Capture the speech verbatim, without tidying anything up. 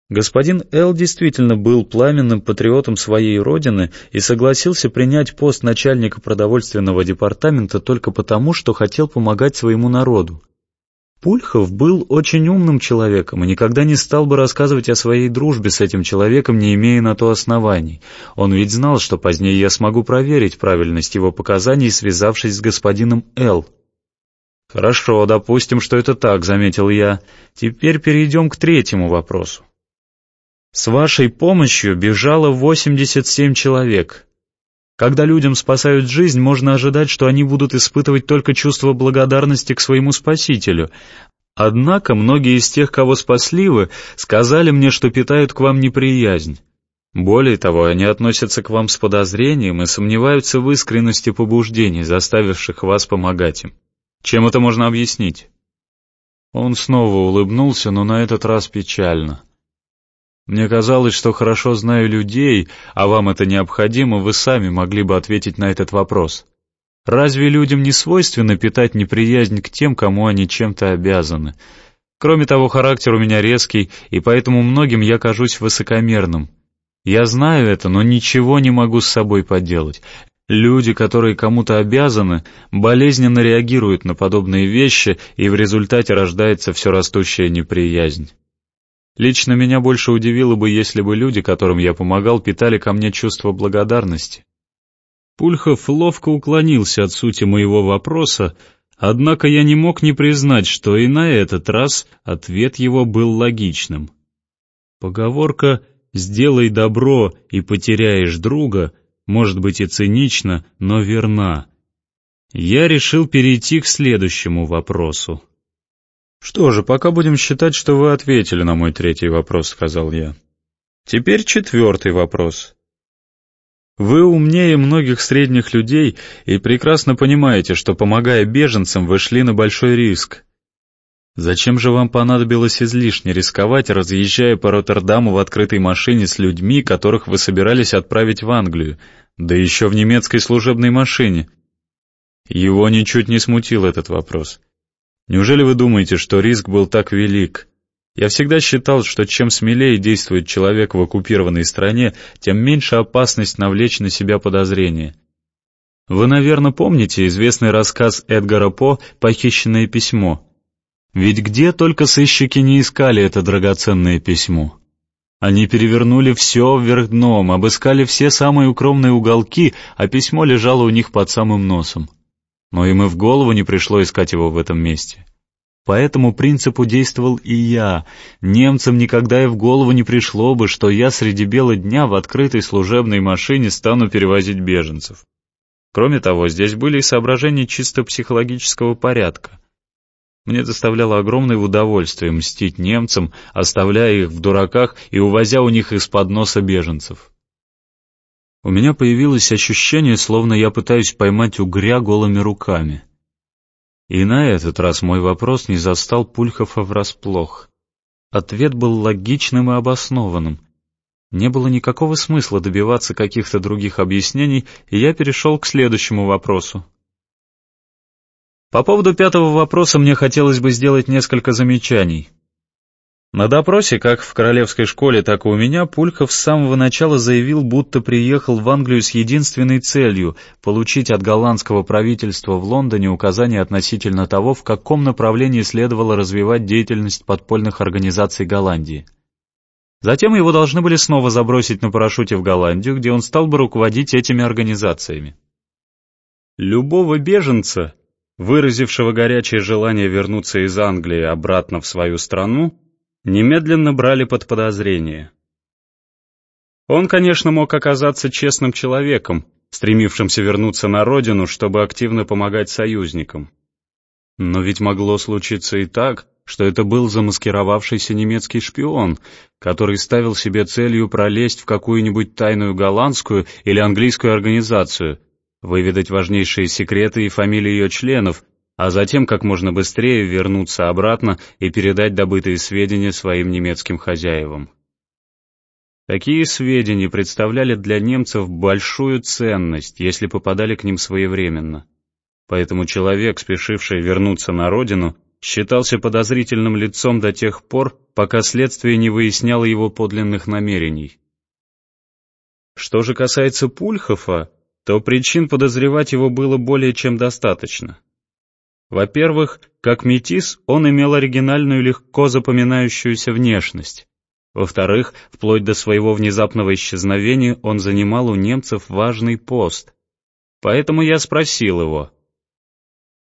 Господин Л. действительно был пламенным патриотом своей родины и согласился принять пост начальника продовольственного департамента только потому, что хотел помогать своему народу. Пульхов был очень умным человеком и никогда не стал бы рассказывать о своей дружбе с этим человеком, не имея на то оснований. Он ведь знал, что позднее я смогу проверить правильность его показаний, связавшись с господином Л. «Хорошо, допустим, что это так», — заметил я. «Теперь перейдем к третьему вопросу. С вашей помощью бежало восемьдесят семь человек. Когда людям спасают жизнь, можно ожидать, что они будут испытывать только чувство благодарности к своему спасителю. Однако многие из тех, кого спасли вы, сказали мне, что питают к вам неприязнь. Более того, они относятся к вам с подозрением и сомневаются в искренности побуждений, заставивших вас помогать им. Чем это можно объяснить?» Он снова улыбнулся, но на этот раз печально. «Мне казалось, что хорошо знаю людей, а вам это необходимо, вы сами могли бы ответить на этот вопрос. Разве людям не свойственно питать неприязнь к тем, кому они чем-то обязаны? Кроме того, характер у меня резкий, и поэтому многим я кажусь высокомерным. Я знаю это, но ничего не могу с собой поделать. Люди, которые кому-то обязаны, болезненно реагируют на подобные вещи, и в результате рождается все растущая неприязнь. Лично меня больше удивило бы, если бы люди, которым я помогал, питали ко мне чувство благодарности». Пульхов ловко уклонился от сути моего вопроса, однако я не мог не признать, что и на этот раз ответ его был логичным. Поговорка «сделай добро и потеряешь друга» может быть и цинична, но верна. Я решил перейти к следующему вопросу. «Что же, пока будем считать, что вы ответили на мой третий вопрос», — сказал я. «Теперь четвертый вопрос. Вы умнее многих средних людей и прекрасно понимаете, что, помогая беженцам, вы шли на большой риск. Зачем же вам понадобилось излишне рисковать, разъезжая по Роттердаму в открытой машине с людьми, которых вы собирались отправить в Англию, да еще в немецкой служебной машине?» Его ничуть не смутил этот вопрос. «Неужели вы думаете, что риск был так велик? Я всегда считал, что чем смелее действует человек в оккупированной стране, тем меньше опасность навлечь на себя подозрения. Вы, наверное, помните известный рассказ Эдгара По «Похищенное письмо». Ведь где только сыщики не искали это драгоценное письмо. Они перевернули все вверх дном, обыскали все самые укромные уголки, а письмо лежало у них под самым носом. Но им и в голову не пришло искать его в этом месте. По этому принципу действовал и я. Немцам никогда и в голову не пришло бы, что я среди бела дня в открытой служебной машине стану перевозить беженцев. Кроме того, здесь были и соображения чисто психологического порядка. Мне доставляло огромное удовольствие мстить немцам, оставляя их в дураках и увозя у них из-под носа беженцев. У меня появилось ощущение, словно я пытаюсь поймать угря голыми руками. И на этот раз мой вопрос не застал Пульхова врасплох. Ответ был логичным и обоснованным. Не было никакого смысла добиваться каких-то других объяснений, и я перешел к следующему вопросу. По поводу пятого вопроса мне хотелось бы сделать несколько замечаний. На допросе, как в королевской школе, так и у меня, Пульхов с самого начала заявил, будто приехал в Англию с единственной целью — получить от голландского правительства в Лондоне указания относительно того, в каком направлении следовало развивать деятельность подпольных организаций Голландии. Затем его должны были снова забросить на парашюте в Голландию, где он стал бы руководить этими организациями. Любого беженца, выразившего горячее желание вернуться из Англии обратно в свою страну, немедленно брали под подозрение. Он, конечно, мог оказаться честным человеком, стремившимся вернуться на родину, чтобы активно помогать союзникам. Но ведь могло случиться и так, что это был замаскировавшийся немецкий шпион, который ставил себе целью пролезть в какую-нибудь тайную голландскую или английскую организацию, выведать важнейшие секреты и фамилии ее членов, а затем как можно быстрее вернуться обратно и передать добытые сведения своим немецким хозяевам. Такие сведения представляли для немцев большую ценность, если попадали к ним своевременно. Поэтому человек, спешивший вернуться на родину, считался подозрительным лицом до тех пор, пока следствие не выясняло его подлинных намерений. Что же касается Пульхофа, то причин подозревать его было более чем достаточно. Во-первых, как метис он имел оригинальную, легко запоминающуюся внешность. Во-вторых, вплоть до своего внезапного исчезновения он занимал у немцев важный пост. Поэтому я спросил его: